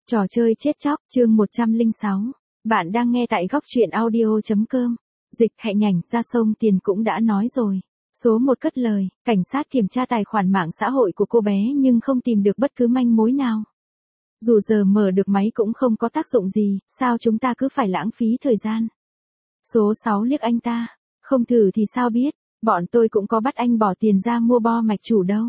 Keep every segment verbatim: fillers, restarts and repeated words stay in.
Trò chơi chết chóc, chương một trăm lẻ sáu. Bạn đang nghe tại góc truyện audio.com. Dịch Hạnh Nhảnh ra sông tiền cũng đã nói rồi. Số một cất lời, cảnh sát kiểm tra tài khoản mạng xã hội của cô bé nhưng không tìm được bất cứ manh mối nào. Dù giờ mở được máy cũng không có tác dụng gì, sao chúng ta cứ phải lãng phí thời gian. Số sáu liếc anh ta, không thử thì sao biết, bọn tôi cũng có bắt anh bỏ tiền ra mua bo mạch chủ đâu.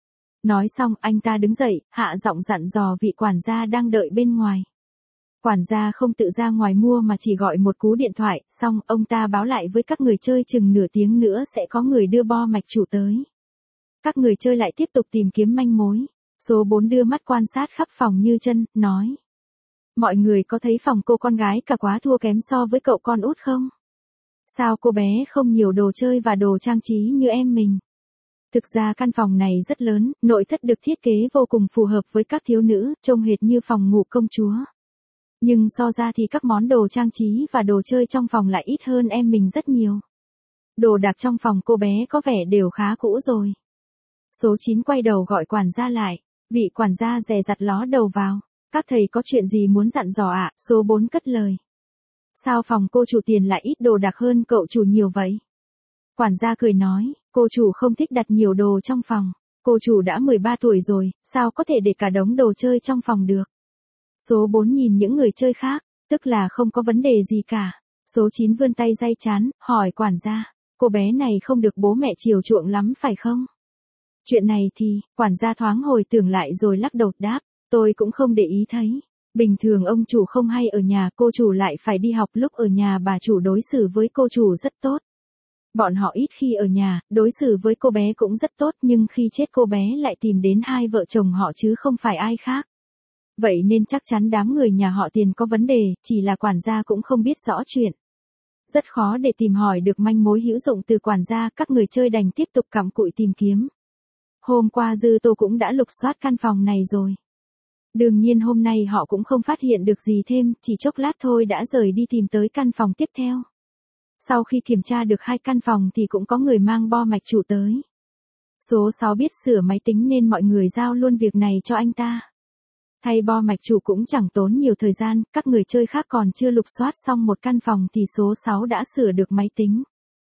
Nói xong anh ta đứng dậy, hạ giọng dặn dò vị quản gia đang đợi bên ngoài. Quản gia không tự ra ngoài mua mà chỉ gọi một cú điện thoại, xong ông ta báo lại với các người chơi chừng nửa tiếng nữa sẽ có người đưa bo mạch chủ tới. Các người chơi lại tiếp tục tìm kiếm manh mối. Số bốn đưa mắt quan sát khắp phòng Như Chân, nói. Mọi người có thấy phòng cô con gái cả quá thua kém so với cậu con út không? Sao cô bé không nhiều đồ chơi và đồ trang trí như em mình? Thực ra căn phòng này rất lớn, nội thất được thiết kế vô cùng phù hợp với các thiếu nữ, trông hệt như phòng ngủ công chúa. Nhưng so ra thì các món đồ trang trí và đồ chơi trong phòng lại ít hơn em mình rất nhiều. Đồ đạc trong phòng cô bé có vẻ đều khá cũ rồi. Số chín quay đầu gọi quản gia lại, vị quản gia dè dặt ló đầu vào. Các thầy có chuyện gì muốn dặn dò ạ? À? Số bốn cất lời. Sao phòng cô chủ tiền lại ít đồ đạc hơn cậu chủ nhiều vậy? Quản gia cười nói, cô chủ không thích đặt nhiều đồ trong phòng. Cô chủ đã mười ba tuổi rồi, sao có thể để cả đống đồ chơi trong phòng được? Số bốn nhìn những người chơi khác, tức là không có vấn đề gì cả. Số chín vươn tay day chán, hỏi quản gia, cô bé này không được bố mẹ chiều chuộng lắm phải không? Chuyện này thì, quản gia thoáng hồi tưởng lại rồi lắc đầu đáp, tôi cũng không để ý thấy. Bình thường ông chủ không hay ở nhà, cô chủ lại phải đi học, lúc ở nhà bà chủ đối xử với cô chủ rất tốt. Bọn họ ít khi ở nhà, đối xử với cô bé cũng rất tốt, nhưng khi chết cô bé lại tìm đến hai vợ chồng họ chứ không phải ai khác. Vậy nên chắc chắn đám người nhà họ Tiền có vấn đề, chỉ là quản gia cũng không biết rõ chuyện. Rất khó để tìm hỏi được manh mối hữu dụng từ quản gia, các người chơi đành tiếp tục cặm cụi tìm kiếm. Hôm qua Dư Tô cũng đã lục soát căn phòng này rồi. Đương nhiên hôm nay họ cũng không phát hiện được gì thêm, chỉ chốc lát thôi đã rời đi tìm tới căn phòng tiếp theo. Sau khi kiểm tra được hai căn phòng thì cũng có người mang bo mạch chủ tới. Số sáu biết sửa máy tính nên mọi người giao luôn việc này cho anh ta. Thay bo mạch chủ cũng chẳng tốn nhiều thời gian, các người chơi khác còn chưa lục soát xong một căn phòng thì số sáu đã sửa được máy tính.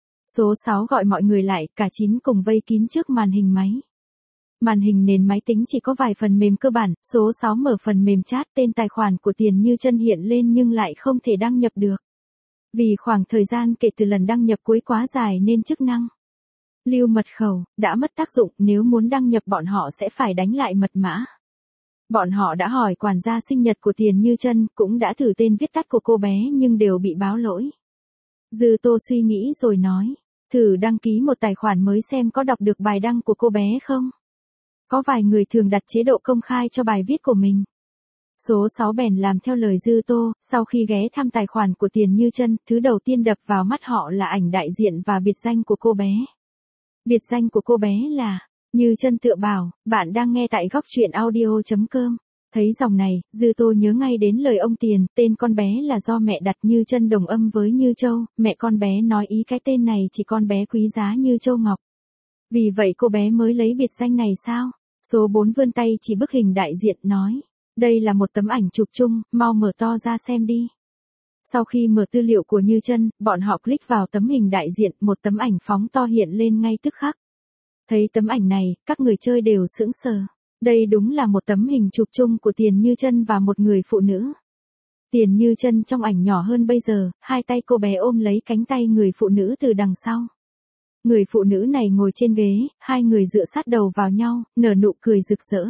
Số sáu gọi mọi người lại, cả chín cùng vây kín trước màn hình máy. Màn hình nền máy tính chỉ có vài phần mềm cơ bản, số sáu mở phần mềm chat, tên tài khoản của Tiền Như Chân hiện lên nhưng lại không thể đăng nhập được. Vì khoảng thời gian kể từ lần đăng nhập cuối quá dài nên chức năng lưu mật khẩu đã mất tác dụng, nếu muốn đăng nhập bọn họ sẽ phải đánh lại mật mã. Bọn họ đã hỏi quản gia sinh nhật của Tiền Như Chân, cũng đã thử tên viết tắt của cô bé nhưng đều bị báo lỗi. Dư Tô suy nghĩ rồi nói, thử đăng ký một tài khoản mới xem có đọc được bài đăng của cô bé không. Có vài người thường đặt chế độ công khai cho bài viết của mình. Số sáu bèn làm theo lời Dư Tô, sau khi ghé thăm tài khoản của Tiền Như Chân, thứ đầu tiên đập vào mắt họ là ảnh đại diện và biệt danh của cô bé. Biệt danh của cô bé là Như Chân tự bảo, bạn đang nghe tại góc truyện audio.com. Thấy dòng này, Dư Tô nhớ ngay đến lời ông Tiền, tên con bé là do mẹ đặt Như Chân đồng âm với Như Châu, mẹ con bé nói ý cái tên này chỉ con bé quý giá như Châu Ngọc. Vì vậy cô bé mới lấy biệt danh này sao? Số bốn vươn tay chỉ bức hình đại diện nói, đây là một tấm ảnh chụp chung, mau mở to ra xem đi. Sau khi mở tư liệu của Như Chân, bọn họ click vào tấm hình đại diện, một tấm ảnh phóng to hiện lên ngay tức khắc. Thấy tấm ảnh này, các người chơi đều sững sờ. Đây đúng là một tấm hình chụp chung của Tiền Như Chân và một người phụ nữ. Tiền Như Chân trong ảnh nhỏ hơn bây giờ, hai tay cô bé ôm lấy cánh tay người phụ nữ từ đằng sau. Người phụ nữ này ngồi trên ghế, hai người dựa sát đầu vào nhau, nở nụ cười rực rỡ.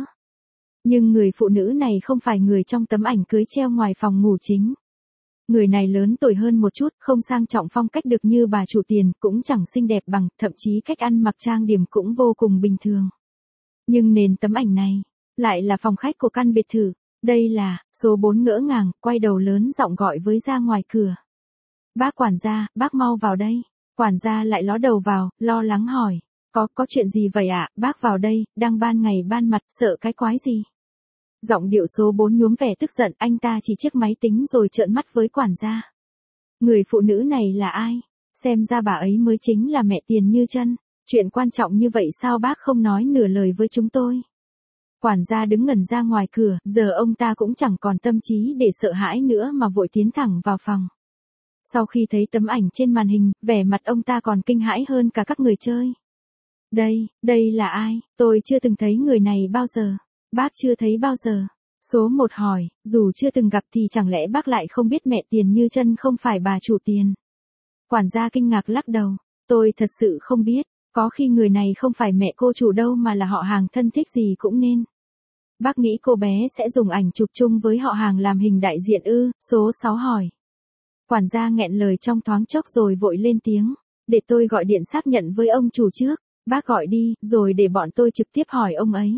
Nhưng người phụ nữ này không phải người trong tấm ảnh cưới treo ngoài phòng ngủ chính. Người này lớn tuổi hơn một chút, không sang trọng phong cách được như bà chủ Tiền, cũng chẳng xinh đẹp bằng, thậm chí cách ăn mặc trang điểm cũng vô cùng bình thường. Nhưng nền tấm ảnh này, lại là phòng khách của căn biệt thự. Đây là, số bốn ngỡ ngàng, quay đầu lớn giọng gọi với ra ngoài cửa. Bác quản gia, bác mau vào đây. Quản gia lại ló đầu vào, lo lắng hỏi. Có, có chuyện gì vậy ạ? À? Bác vào đây, đang ban ngày ban mặt, sợ cái quái gì? Giọng điệu số bốn nhuốm vẻ tức giận, anh ta chỉ chiếc máy tính rồi trợn mắt với quản gia. Người phụ nữ này là ai? Xem ra bà ấy mới chính là mẹ Tiền Như Chân. Chuyện quan trọng như vậy sao bác không nói nửa lời với chúng tôi? Quản gia đứng ngẩn ra ngoài cửa, giờ ông ta cũng chẳng còn tâm trí để sợ hãi nữa mà vội tiến thẳng vào phòng. Sau khi thấy tấm ảnh trên màn hình, vẻ mặt ông ta còn kinh hãi hơn cả các người chơi. Đây, đây là ai? Tôi chưa từng thấy người này bao giờ. Bác chưa thấy bao giờ. Số một hỏi, dù chưa từng gặp thì chẳng lẽ bác lại không biết mẹ Tiền Như Chân không phải bà chủ Tiền? Quản gia kinh ngạc lắc đầu. Tôi thật sự không biết, có khi người này không phải mẹ cô chủ đâu mà là họ hàng thân thích gì cũng nên. Bác nghĩ cô bé sẽ dùng ảnh chụp chung với họ hàng làm hình đại diện ư? Số sáu hỏi. Quản gia nghẹn lời trong thoáng chốc rồi vội lên tiếng. Để tôi gọi điện xác nhận với ông chủ trước. Bác gọi đi, rồi để bọn tôi trực tiếp hỏi ông ấy.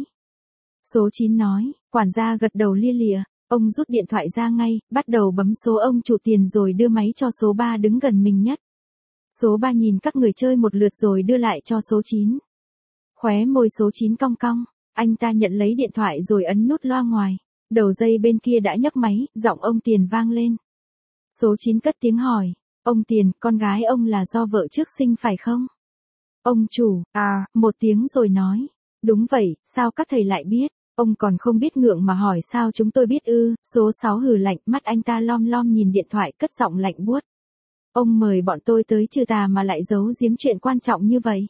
Số chín nói, quản gia gật đầu lia lịa. Ông rút điện thoại ra ngay, bắt đầu bấm số ông chủ Tiền rồi đưa máy cho số ba đứng gần mình nhất. Số ba nhìn các người chơi một lượt rồi đưa lại cho số chín. Khóe môi số chín cong cong, anh ta nhận lấy điện thoại rồi ấn nút loa ngoài. Đầu dây bên kia đã nhấc máy, giọng ông Tiền vang lên. Số chín cất tiếng hỏi, ông Tiền, con gái ông là do vợ trước sinh phải không? Ông chủ, à, một tiếng rồi nói. Đúng vậy, sao các thầy lại biết? Ông còn không biết ngượng mà hỏi sao chúng tôi biết ư? Số sáu hừ lạnh, mắt anh ta lom lom nhìn điện thoại cất giọng lạnh buốt. Ông mời bọn tôi tới trừ tà mà lại giấu giếm chuyện quan trọng như vậy.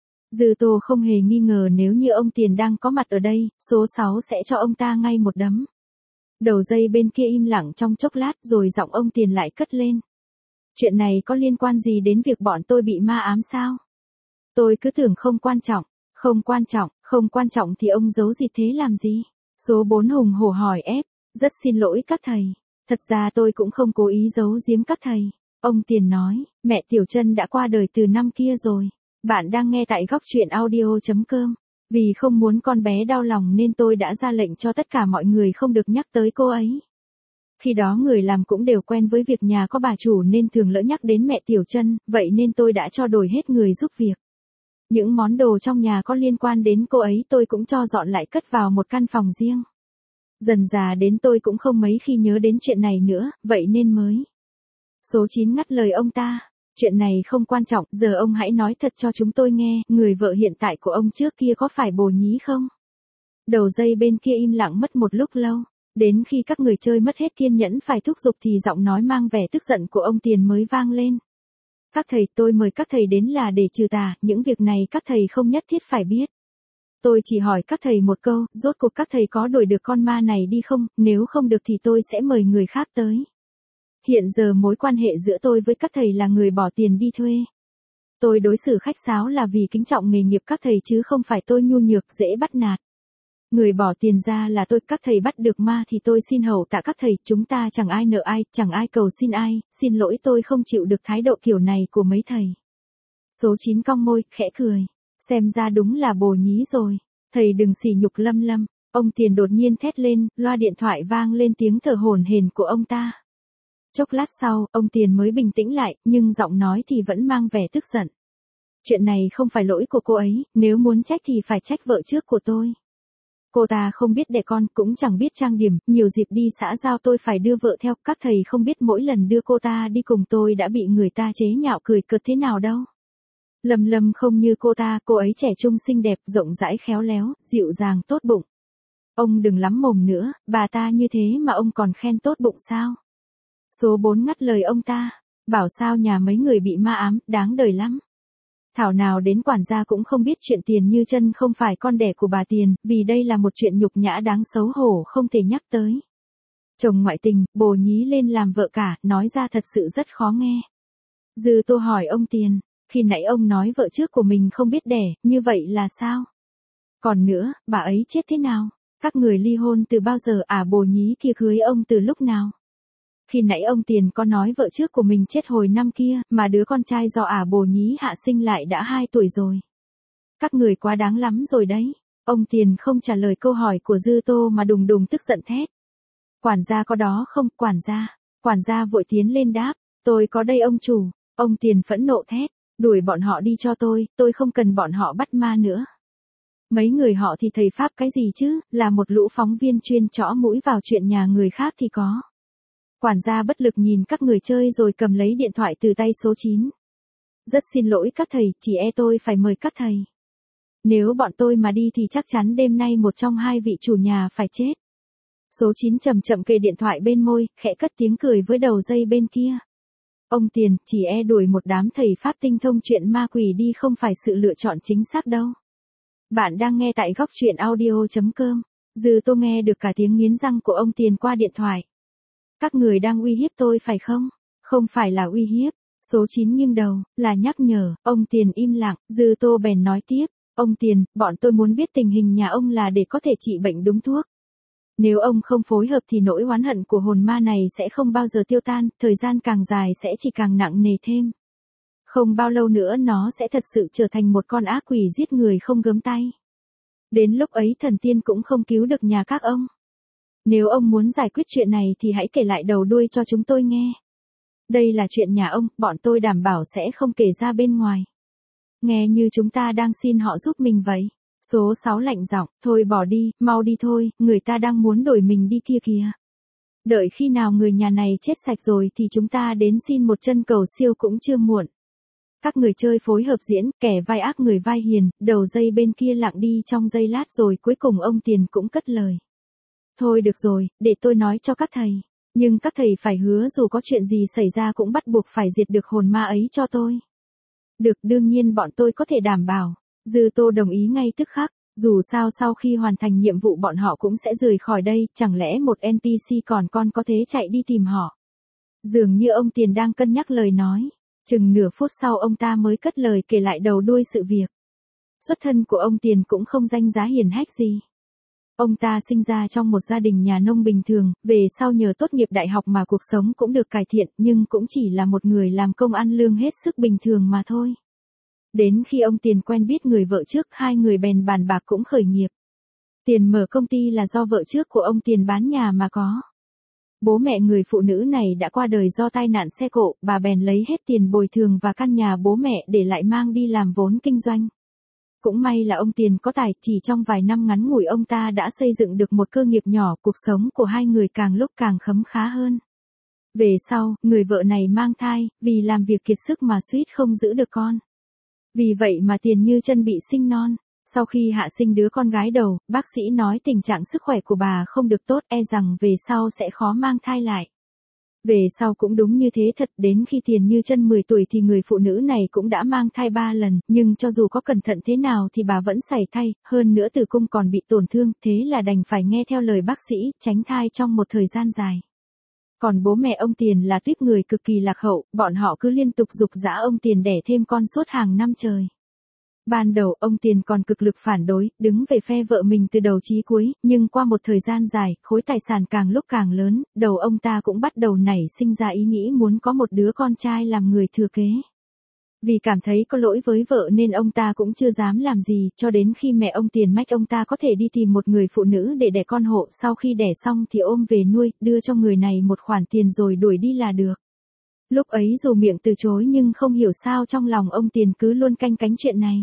Dư Tô không hề nghi ngờ nếu như ông Tiền đang có mặt ở đây, số sáu sẽ cho ông ta ngay một đấm. Đầu dây bên kia im lặng trong chốc lát rồi giọng ông Tiền lại cất lên. Chuyện này có liên quan gì đến việc bọn tôi bị ma ám sao? Tôi cứ tưởng không quan trọng, không quan trọng, không quan trọng thì ông giấu gì thế làm gì? Số bốn hùng hổ hỏi ép, rất xin lỗi các thầy, thật ra tôi cũng không cố ý giấu giếm các thầy. Ông Tiền nói, mẹ Tiểu Chân đã qua đời từ năm kia rồi. Bạn đang nghe tại góc truyện audio chấm com. Vì không muốn con bé đau lòng nên tôi đã ra lệnh cho tất cả mọi người không được nhắc tới cô ấy. Khi đó người làm cũng đều quen với việc nhà có bà chủ nên thường lỡ nhắc đến mẹ Tiểu Chân, vậy nên tôi đã cho đổi hết người giúp việc. Những món đồ trong nhà có liên quan đến cô ấy tôi cũng cho dọn lại cất vào một căn phòng riêng. Dần dà đến tôi cũng không mấy khi nhớ đến chuyện này nữa, vậy nên mới. Số chín ngắt lời ông ta. Chuyện này không quan trọng, giờ ông hãy nói thật cho chúng tôi nghe, người vợ hiện tại của ông trước kia có phải Bồ Nhí không? Đầu dây bên kia im lặng mất một lúc lâu, đến khi các người chơi mất hết kiên nhẫn phải thúc giục thì giọng nói mang vẻ tức giận của ông Tiền mới vang lên. Các thầy, tôi mời các thầy đến là để trừ tà, những việc này các thầy không nhất thiết phải biết. Tôi chỉ hỏi các thầy một câu, rốt cuộc các thầy có đuổi được con ma này đi không, nếu không được thì tôi sẽ mời người khác tới. Hiện giờ mối quan hệ giữa tôi với các thầy là người bỏ tiền đi thuê. Tôi đối xử khách sáo là vì kính trọng nghề nghiệp các thầy chứ không phải tôi nhu nhược dễ bắt nạt. Người bỏ tiền ra là tôi, các thầy bắt được ma thì tôi xin hậu tạ các thầy, chúng ta chẳng ai nợ ai, chẳng ai cầu xin ai, xin lỗi tôi không chịu được thái độ kiểu này của mấy thầy. Số chín cong môi, khẽ cười, xem ra đúng là Bồ Nhí rồi, thầy đừng sỉ nhục Lâm Lâm. Ông Tiền đột nhiên thét lên, loa điện thoại vang lên tiếng thở hổn hển của ông ta. Chốc lát sau, ông Tiền mới bình tĩnh lại, nhưng giọng nói thì vẫn mang vẻ tức giận. Chuyện này không phải lỗi của cô ấy, nếu muốn trách thì phải trách vợ trước của tôi. Cô ta không biết đẻ con, cũng chẳng biết trang điểm, nhiều dịp đi xã giao tôi phải đưa vợ theo, các thầy không biết mỗi lần đưa cô ta đi cùng tôi đã bị người ta chế nhạo cười cợt thế nào đâu. Lâm Lâm không như cô ta, cô ấy trẻ trung xinh đẹp, rộng rãi khéo léo, dịu dàng tốt bụng. Ông đừng lắm mồm nữa, bà ta như thế mà ông còn khen tốt bụng sao? Số bốn ngắt lời ông ta, bảo sao nhà mấy người bị ma ám, đáng đời lắm. Thảo nào đến quản gia cũng không biết chuyện Tiền Như Chân không phải con đẻ của bà Tiền, vì đây là một chuyện nhục nhã đáng xấu hổ không thể nhắc tới. Chồng ngoại tình, Bồ Nhí lên làm vợ cả, nói ra thật sự rất khó nghe. Dư Tô hỏi ông Tiền, khi nãy ông nói vợ trước của mình không biết đẻ, như vậy là sao? Còn nữa, bà ấy chết thế nào? Các người ly hôn từ bao giờ à? Bồ Nhí kia cưới ông từ lúc nào? Khi nãy ông Tiền có nói vợ trước của mình chết hồi năm kia, mà đứa con trai do ả Bồ Nhí hạ sinh lại đã hai tuổi rồi. Các người quá đáng lắm rồi đấy. Ông Tiền không trả lời câu hỏi của Dư Tô mà đùng đùng tức giận thét. Quản gia có đó không? Quản gia. Quản gia vội tiến lên đáp. Tôi có đây ông chủ. Ông Tiền phẫn nộ thét. Đuổi bọn họ đi cho tôi, tôi không cần bọn họ bắt ma nữa. Mấy người họ thì thầy Pháp cái gì chứ, là một lũ phóng viên chuyên chõ mũi vào chuyện nhà người khác thì có. Quản gia bất lực nhìn các người chơi rồi cầm lấy điện thoại từ tay số chín. Rất xin lỗi các thầy, chỉ e tôi phải mời các thầy. Nếu bọn tôi mà đi thì chắc chắn đêm nay một trong hai vị chủ nhà phải chết. Số chín chậm chậm kề điện thoại bên môi, khẽ cất tiếng cười với đầu dây bên kia. Ông Tiền, chỉ e đuổi một đám thầy Pháp tinh thông chuyện ma quỷ đi không phải sự lựa chọn chính xác đâu. Bạn đang nghe tại góc truyện audio.com. Dư Tô nghe được cả tiếng nghiến răng của ông Tiền qua điện thoại. Các người đang uy hiếp tôi phải không? Không phải là uy hiếp. Số chín nghiêng đầu, là nhắc nhở. Ông Tiền im lặng, Dư Tô bèn nói tiếp. Ông Tiền, bọn tôi muốn biết tình hình nhà ông là để có thể trị bệnh đúng thuốc. Nếu ông không phối hợp thì nỗi oán hận của hồn ma này sẽ không bao giờ tiêu tan, thời gian càng dài sẽ chỉ càng nặng nề thêm. Không bao lâu nữa nó sẽ thật sự trở thành một con ác quỷ giết người không gớm tay. Đến lúc ấy thần tiên cũng không cứu được nhà các ông. Nếu ông muốn giải quyết chuyện này thì hãy kể lại đầu đuôi cho chúng tôi nghe. Đây là chuyện nhà ông, bọn tôi đảm bảo sẽ không kể ra bên ngoài. Nghe như chúng ta đang xin họ giúp mình vậy. Số sáu lạnh giọng, thôi bỏ đi, mau đi thôi, người ta đang muốn đổi mình đi kia kìa. Đợi khi nào người nhà này chết sạch rồi thì chúng ta đến xin một chân cầu siêu cũng chưa muộn. Các người chơi phối hợp diễn, kẻ vai ác người vai hiền, đầu dây bên kia lặng đi trong giây lát rồi cuối cùng ông Tiền cũng cất lời. Thôi được rồi, để tôi nói cho các thầy. Nhưng các thầy phải hứa dù có chuyện gì xảy ra cũng bắt buộc phải diệt được hồn ma ấy cho tôi. Được, đương nhiên bọn tôi có thể đảm bảo. Dư Tô đồng ý ngay tức khắc, dù sao sau khi hoàn thành nhiệm vụ bọn họ cũng sẽ rời khỏi đây, chẳng lẽ một en pê xê còn con có thế chạy đi tìm họ. Dường như ông Tiền đang cân nhắc lời nói, chừng nửa phút sau ông ta mới cất lời kể lại đầu đuôi sự việc. Xuất thân của ông Tiền cũng không danh giá hiển hách gì. Ông ta sinh ra trong một gia đình nhà nông bình thường, về sau nhờ tốt nghiệp đại học mà cuộc sống cũng được cải thiện, nhưng cũng chỉ là một người làm công ăn lương hết sức bình thường mà thôi. Đến khi ông Tiền quen biết người vợ trước, hai người bèn bàn bạc cũng khởi nghiệp. Tiền mở công ty là do vợ trước của ông Tiền bán nhà mà có. Bố mẹ người phụ nữ này đã qua đời do tai nạn xe cộ, bà bèn lấy hết tiền bồi thường và căn nhà bố mẹ để lại mang đi làm vốn kinh doanh. Cũng may là ông Tiền có tài, chỉ trong vài năm ngắn ngủi ông ta đã xây dựng được một cơ nghiệp nhỏ, cuộc sống của hai người càng lúc càng khấm khá hơn. Về sau, người vợ này mang thai, vì làm việc kiệt sức mà suýt không giữ được con. Vì vậy mà Tiền Như Chân bị sinh non. Sau khi hạ sinh đứa con gái đầu, bác sĩ nói tình trạng sức khỏe của bà không được tốt, e rằng về sau sẽ khó mang thai lại. Về sau cũng đúng như thế thật, đến khi Tiền Như Chân mười tuổi thì người phụ nữ này cũng đã mang thai ba lần, nhưng cho dù có cẩn thận thế nào thì bà vẫn sảy thai, hơn nữa tử cung còn bị tổn thương, thế là đành phải nghe theo lời bác sĩ, tránh thai trong một thời gian dài. Còn bố mẹ ông Tiền là tuýp người cực kỳ lạc hậu, bọn họ cứ liên tục giục giã ông Tiền đẻ thêm con suốt hàng năm trời. Ban đầu ông Tiền còn cực lực phản đối, đứng về phe vợ mình từ đầu chí cuối, nhưng qua một thời gian dài, khối tài sản càng lúc càng lớn, đầu ông ta cũng bắt đầu nảy sinh ra ý nghĩ muốn có một đứa con trai làm người thừa kế. Vì cảm thấy có lỗi với vợ nên ông ta cũng chưa dám làm gì, cho đến khi mẹ ông Tiền mách ông ta có thể đi tìm một người phụ nữ để đẻ con hộ, sau khi đẻ xong thì ôm về nuôi, đưa cho người này một khoản tiền rồi đuổi đi là được. Lúc ấy dù miệng từ chối nhưng không hiểu sao trong lòng ông Tiền cứ luôn canh cánh chuyện này.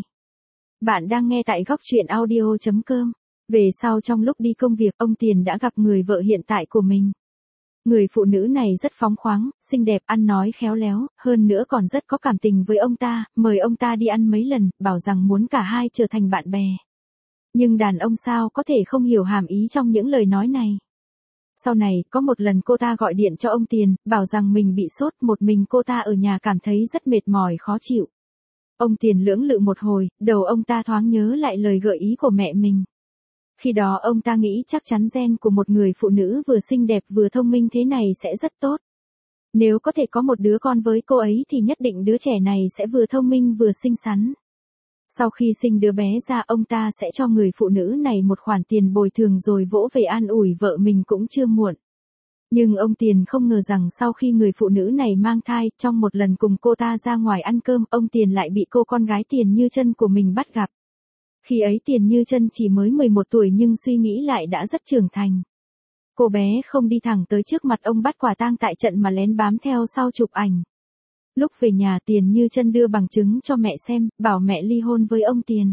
Bạn đang nghe tại góc truyện audio.com. Về sau trong lúc đi công việc, ông Tiền đã gặp người vợ hiện tại của mình. Người phụ nữ này rất phóng khoáng, xinh đẹp, ăn nói khéo léo, hơn nữa còn rất có cảm tình với ông ta, mời ông ta đi ăn mấy lần, bảo rằng muốn cả hai trở thành bạn bè. Nhưng đàn ông sao có thể không hiểu hàm ý trong những lời nói này. Sau này, có một lần cô ta gọi điện cho ông Tiền, bảo rằng mình bị sốt, một mình cô ta ở nhà cảm thấy rất mệt mỏi khó chịu. Ông Tiền lưỡng lự một hồi, đầu ông ta thoáng nhớ lại lời gợi ý của mẹ mình. Khi đó ông ta nghĩ chắc chắn gen của một người phụ nữ vừa xinh đẹp vừa thông minh thế này sẽ rất tốt. Nếu có thể có một đứa con với cô ấy thì nhất định đứa trẻ này sẽ vừa thông minh vừa xinh xắn. Sau khi sinh đứa bé ra ông ta sẽ cho người phụ nữ này một khoản tiền bồi thường rồi vỗ về an ủi vợ mình cũng chưa muộn. Nhưng ông Tiền không ngờ rằng sau khi người phụ nữ này mang thai, trong một lần cùng cô ta ra ngoài ăn cơm, ông Tiền lại bị cô con gái Tiền Như Chân của mình bắt gặp. Khi ấy Tiền Như Chân chỉ mới mười một tuổi nhưng suy nghĩ lại đã rất trưởng thành. Cô bé không đi thẳng tới trước mặt ông bắt quả tang tại trận mà lén bám theo sau chụp ảnh. Lúc về nhà Tiền Như Chân đưa bằng chứng cho mẹ xem, bảo mẹ ly hôn với ông Tiền.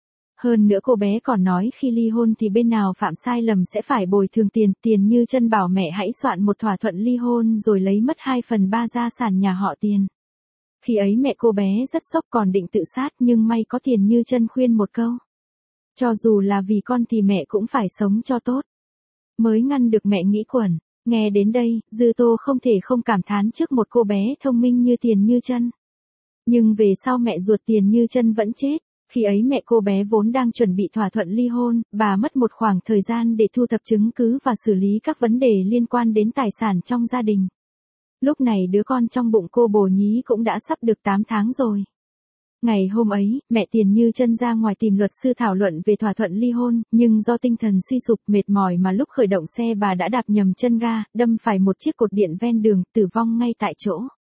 Hơn nữa cô bé còn nói khi ly hôn thì bên nào phạm sai lầm sẽ phải bồi thường tiền. Tiền Như Chân bảo mẹ hãy soạn một thỏa thuận ly hôn rồi lấy mất hai phần ba gia sản nhà họ Tiền. Khi ấy mẹ cô bé rất sốc còn định tự sát nhưng may có Tiền Như Chân khuyên một câu. Cho dù là vì con thì mẹ cũng phải sống cho tốt. Mới ngăn được mẹ nghĩ quẩn. Nghe đến đây, Dư Tô không thể không cảm thán trước một cô bé thông minh như Tiền Như Chân. Nhưng về sau mẹ ruột Tiền Như Chân vẫn chết. Khi ấy mẹ cô bé vốn đang chuẩn bị thỏa thuận ly hôn, bà mất một khoảng thời gian để thu thập chứng cứ và xử lý các vấn đề liên quan đến tài sản trong gia đình. Lúc này đứa con trong bụng cô Bồ Nhí cũng đã sắp được tám tháng rồi. Ngày hôm ấy, mẹ Tiền Như Chân ra ngoài tìm luật sư thảo luận về thỏa thuận ly hôn, nhưng do tinh thần suy sụp mệt mỏi mà lúc khởi động xe bà đã đạp nhầm chân ga, đâm phải một chiếc cột điện ven đường, tử vong ngay tại chỗ.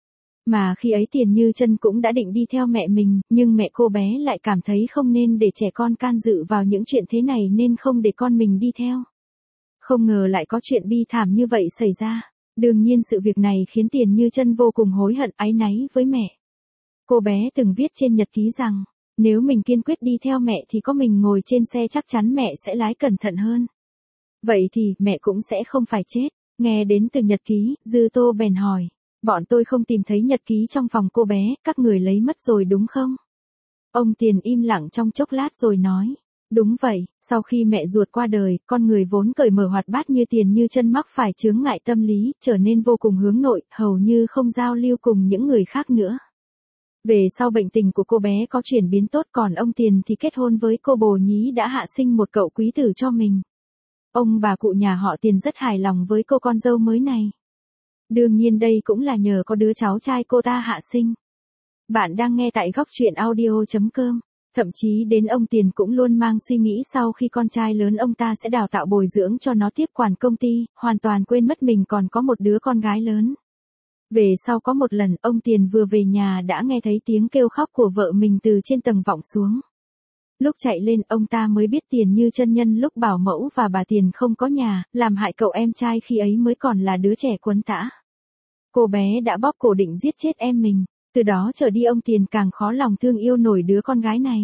Mà khi ấy Tiền Như Chân cũng đã định đi theo mẹ mình, nhưng mẹ cô bé lại cảm thấy không nên để trẻ con can dự vào những chuyện thế này nên không để con mình đi theo. Không ngờ lại có chuyện bi thảm như vậy xảy ra. Đương nhiên sự việc này khiến Tiền Như Chân vô cùng hối hận áy náy với mẹ. Cô bé từng viết trên nhật ký rằng, nếu mình kiên quyết đi theo mẹ thì có mình ngồi trên xe chắc chắn mẹ sẽ lái cẩn thận hơn. Vậy thì mẹ cũng sẽ không phải chết. Nghe đến từ nhật ký, Dư Tô bèn hỏi. Bọn tôi không tìm thấy nhật ký trong phòng cô bé, các người lấy mất rồi đúng không? Ông Tiền im lặng trong chốc lát rồi nói. Đúng vậy, sau khi mẹ ruột qua đời, con người vốn cởi mở hoạt bát như Tiền Như Chân mắc phải chướng ngại tâm lý, trở nên vô cùng hướng nội, hầu như không giao lưu cùng những người khác nữa. Về sau bệnh tình của cô bé có chuyển biến tốt, còn ông Tiền thì kết hôn với cô Bồ Nhí đã hạ sinh một cậu quý tử cho mình. Ông bà cụ nhà họ Tiền rất hài lòng với cô con dâu mới này. Đương nhiên đây cũng là nhờ có đứa cháu trai cô ta hạ sinh. Bạn đang nghe tại góc truyện audio chấm com. Thậm chí đến ông Tiền cũng luôn mang suy nghĩ sau khi con trai lớn ông ta sẽ đào tạo bồi dưỡng cho nó tiếp quản công ty, hoàn toàn quên mất mình còn có một đứa con gái lớn. Về sau có một lần ông Tiền vừa về nhà đã nghe thấy tiếng kêu khóc của vợ mình từ trên tầng vọng xuống. Lúc chạy lên ông ta mới biết Tiền Như Chân nhân lúc bảo mẫu và bà Tiền không có nhà, làm hại cậu em trai khi ấy mới còn là đứa trẻ quấn tã. Cô bé đã bóp cổ định giết chết em mình, từ đó trở đi ông Tiền càng khó lòng thương yêu nổi đứa con gái này.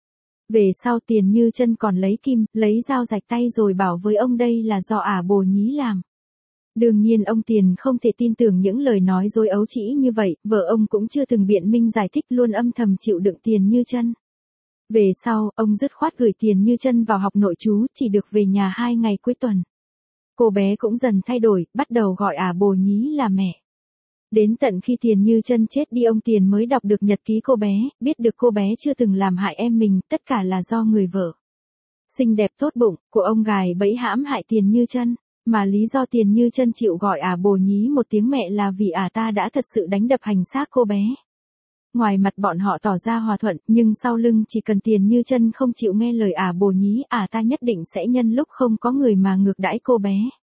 Về sau Tiền Như Chân còn lấy kim, lấy dao rạch tay rồi bảo với ông đây là do ả Bồ Nhí làm. Đương nhiên ông Tiền không thể tin tưởng những lời nói dối ấu trĩ như vậy, vợ ông cũng chưa từng biện minh giải thích luôn âm thầm chịu đựng Tiền Như Chân. Về sau, ông dứt khoát gửi Tiền Như Chân vào học nội trú, chỉ được về nhà hai ngày cuối tuần. Cô bé cũng dần thay đổi, bắt đầu gọi ả Bồ Nhí là mẹ. Đến tận khi Tiền Như Chân chết đi ông Tiền mới đọc được nhật ký cô bé, biết được cô bé chưa từng làm hại em mình, tất cả là do người vợ xinh đẹp tốt bụng của ông gài bẫy hãm hại Tiền Như Chân. Mà lý do Tiền Như Chân chịu gọi ả Bồ Nhí một tiếng mẹ là vì ả ta đã thật sự đánh đập hành xác cô bé. Ngoài mặt bọn họ tỏ ra hòa thuận, nhưng sau lưng chỉ cần Tiền Như Chân không chịu nghe lời ả Bồ Nhí, ả ta nhất định sẽ nhân lúc không có người mà ngược đãi cô bé.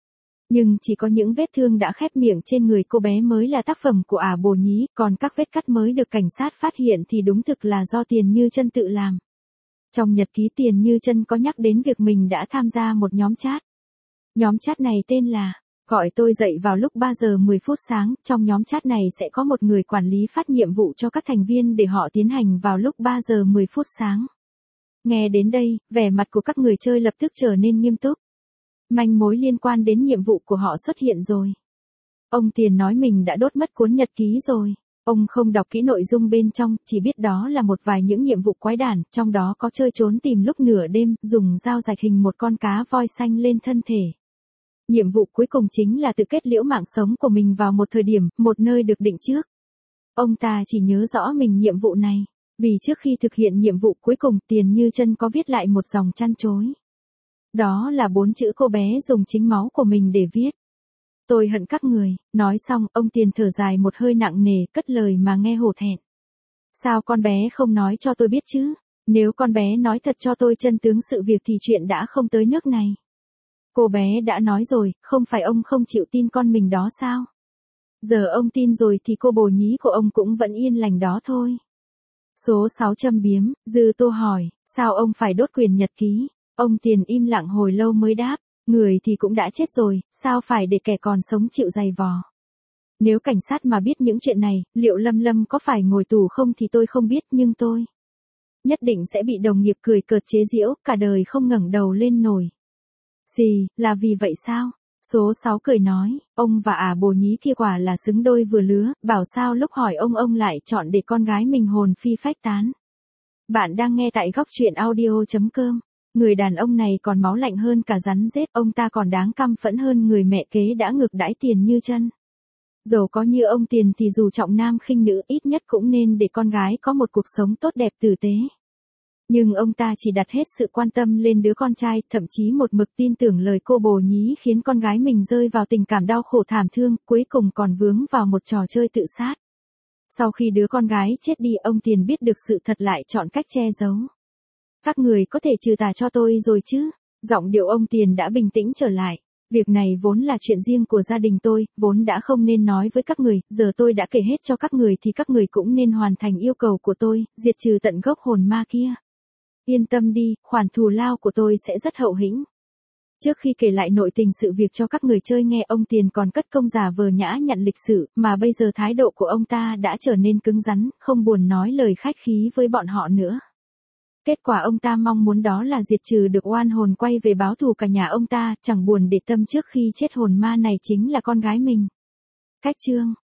Nhưng chỉ có những vết thương đã khép miệng trên người cô bé mới là tác phẩm của ả Bồ Nhí, còn các vết cắt mới được cảnh sát phát hiện thì đúng thực là do Tiền Như Chân tự làm. Trong nhật ký Tiền Như Chân có nhắc đến việc mình đã tham gia một nhóm chat. Nhóm chat này tên là Gọi tôi dậy vào lúc ba giờ mười phút sáng, trong nhóm chat này sẽ có một người quản lý phát nhiệm vụ cho các thành viên để họ tiến hành vào lúc ba giờ mười phút sáng. Nghe đến đây, vẻ mặt của các người chơi lập tức trở nên nghiêm túc. Manh mối liên quan đến nhiệm vụ của họ xuất hiện rồi. Ông Tiền nói mình đã đốt mất cuốn nhật ký rồi. Ông không đọc kỹ nội dung bên trong, chỉ biết đó là một vài những nhiệm vụ quái đản, trong đó có chơi trốn tìm lúc nửa đêm, dùng dao rạch hình một con cá voi xanh lên thân thể. Nhiệm vụ cuối cùng chính là tự kết liễu mạng sống của mình vào một thời điểm, một nơi được định trước. Ông ta chỉ nhớ rõ mình nhiệm vụ này, vì trước khi thực hiện nhiệm vụ cuối cùng Tiền Như Chân có viết lại một dòng chăn chối. Đó là bốn chữ cô bé dùng chính máu của mình để viết. Tôi hận các người, nói xong, ông Tiền thở dài một hơi nặng nề, cất lời mà nghe hổ thẹn. Sao con bé không nói cho tôi biết chứ? Nếu con bé nói thật cho tôi chân tướng sự việc thì chuyện đã không tới nước này. Cô bé đã nói rồi, không phải ông không chịu tin con mình đó sao? Giờ ông tin rồi thì cô Bồ Nhí của ông cũng vẫn yên lành đó thôi. Số sáu châm biếm, Dư Tô hỏi, sao ông phải đốt quyền nhật ký? Ông Tiền im lặng hồi lâu mới đáp, người thì cũng đã chết rồi, sao phải để kẻ còn sống chịu dày vò? Nếu cảnh sát mà biết những chuyện này, liệu Lâm Lâm có phải ngồi tù không thì tôi không biết, nhưng tôi nhất định sẽ bị đồng nghiệp cười cợt chế giễu, cả đời không ngẩng đầu lên nổi. Gì, là vì vậy sao? Số sáu cười nói, ông và ả Bồ Nhí kia quả là xứng đôi vừa lứa, bảo sao lúc hỏi ông ông lại chọn để con gái mình hồn phi phách tán. Bạn đang nghe tại góc truyện audio chấm com. Người đàn ông này còn máu lạnh hơn cả rắn rết, ông ta còn đáng căm phẫn hơn người mẹ kế đã ngược đãi Tiền như chân. Giàu có như ông Tiền thì dù trọng nam khinh nữ ít nhất cũng nên để con gái có một cuộc sống tốt đẹp tử tế. Nhưng ông ta chỉ đặt hết sự quan tâm lên đứa con trai, thậm chí một mực tin tưởng lời cô bồ nhí khiến con gái mình rơi vào tình cảm đau khổ thảm thương, cuối cùng còn vướng vào một trò chơi tự sát. Sau khi đứa con gái chết đi, ông Tiền biết được sự thật lại chọn cách che giấu. Các người có thể trừ tà cho tôi rồi chứ? Giọng điệu ông Tiền đã bình tĩnh trở lại. Việc này vốn là chuyện riêng của gia đình tôi, vốn đã không nên nói với các người, giờ tôi đã kể hết cho các người thì các người cũng nên hoàn thành yêu cầu của tôi, diệt trừ tận gốc hồn ma kia. Yên tâm đi, khoản thù lao của tôi sẽ rất hậu hĩnh. Trước khi kể lại nội tình sự việc cho các người chơi nghe, ông Tiền còn cất công giả vờ nhã nhặn lịch sự, mà bây giờ thái độ của ông ta đã trở nên cứng rắn, không buồn nói lời khách khí với bọn họ nữa. Kết quả ông ta mong muốn đó là diệt trừ được oan hồn quay về báo thù cả nhà ông ta, chẳng buồn để tâm trước khi chết hồn ma này chính là con gái mình. Cách chương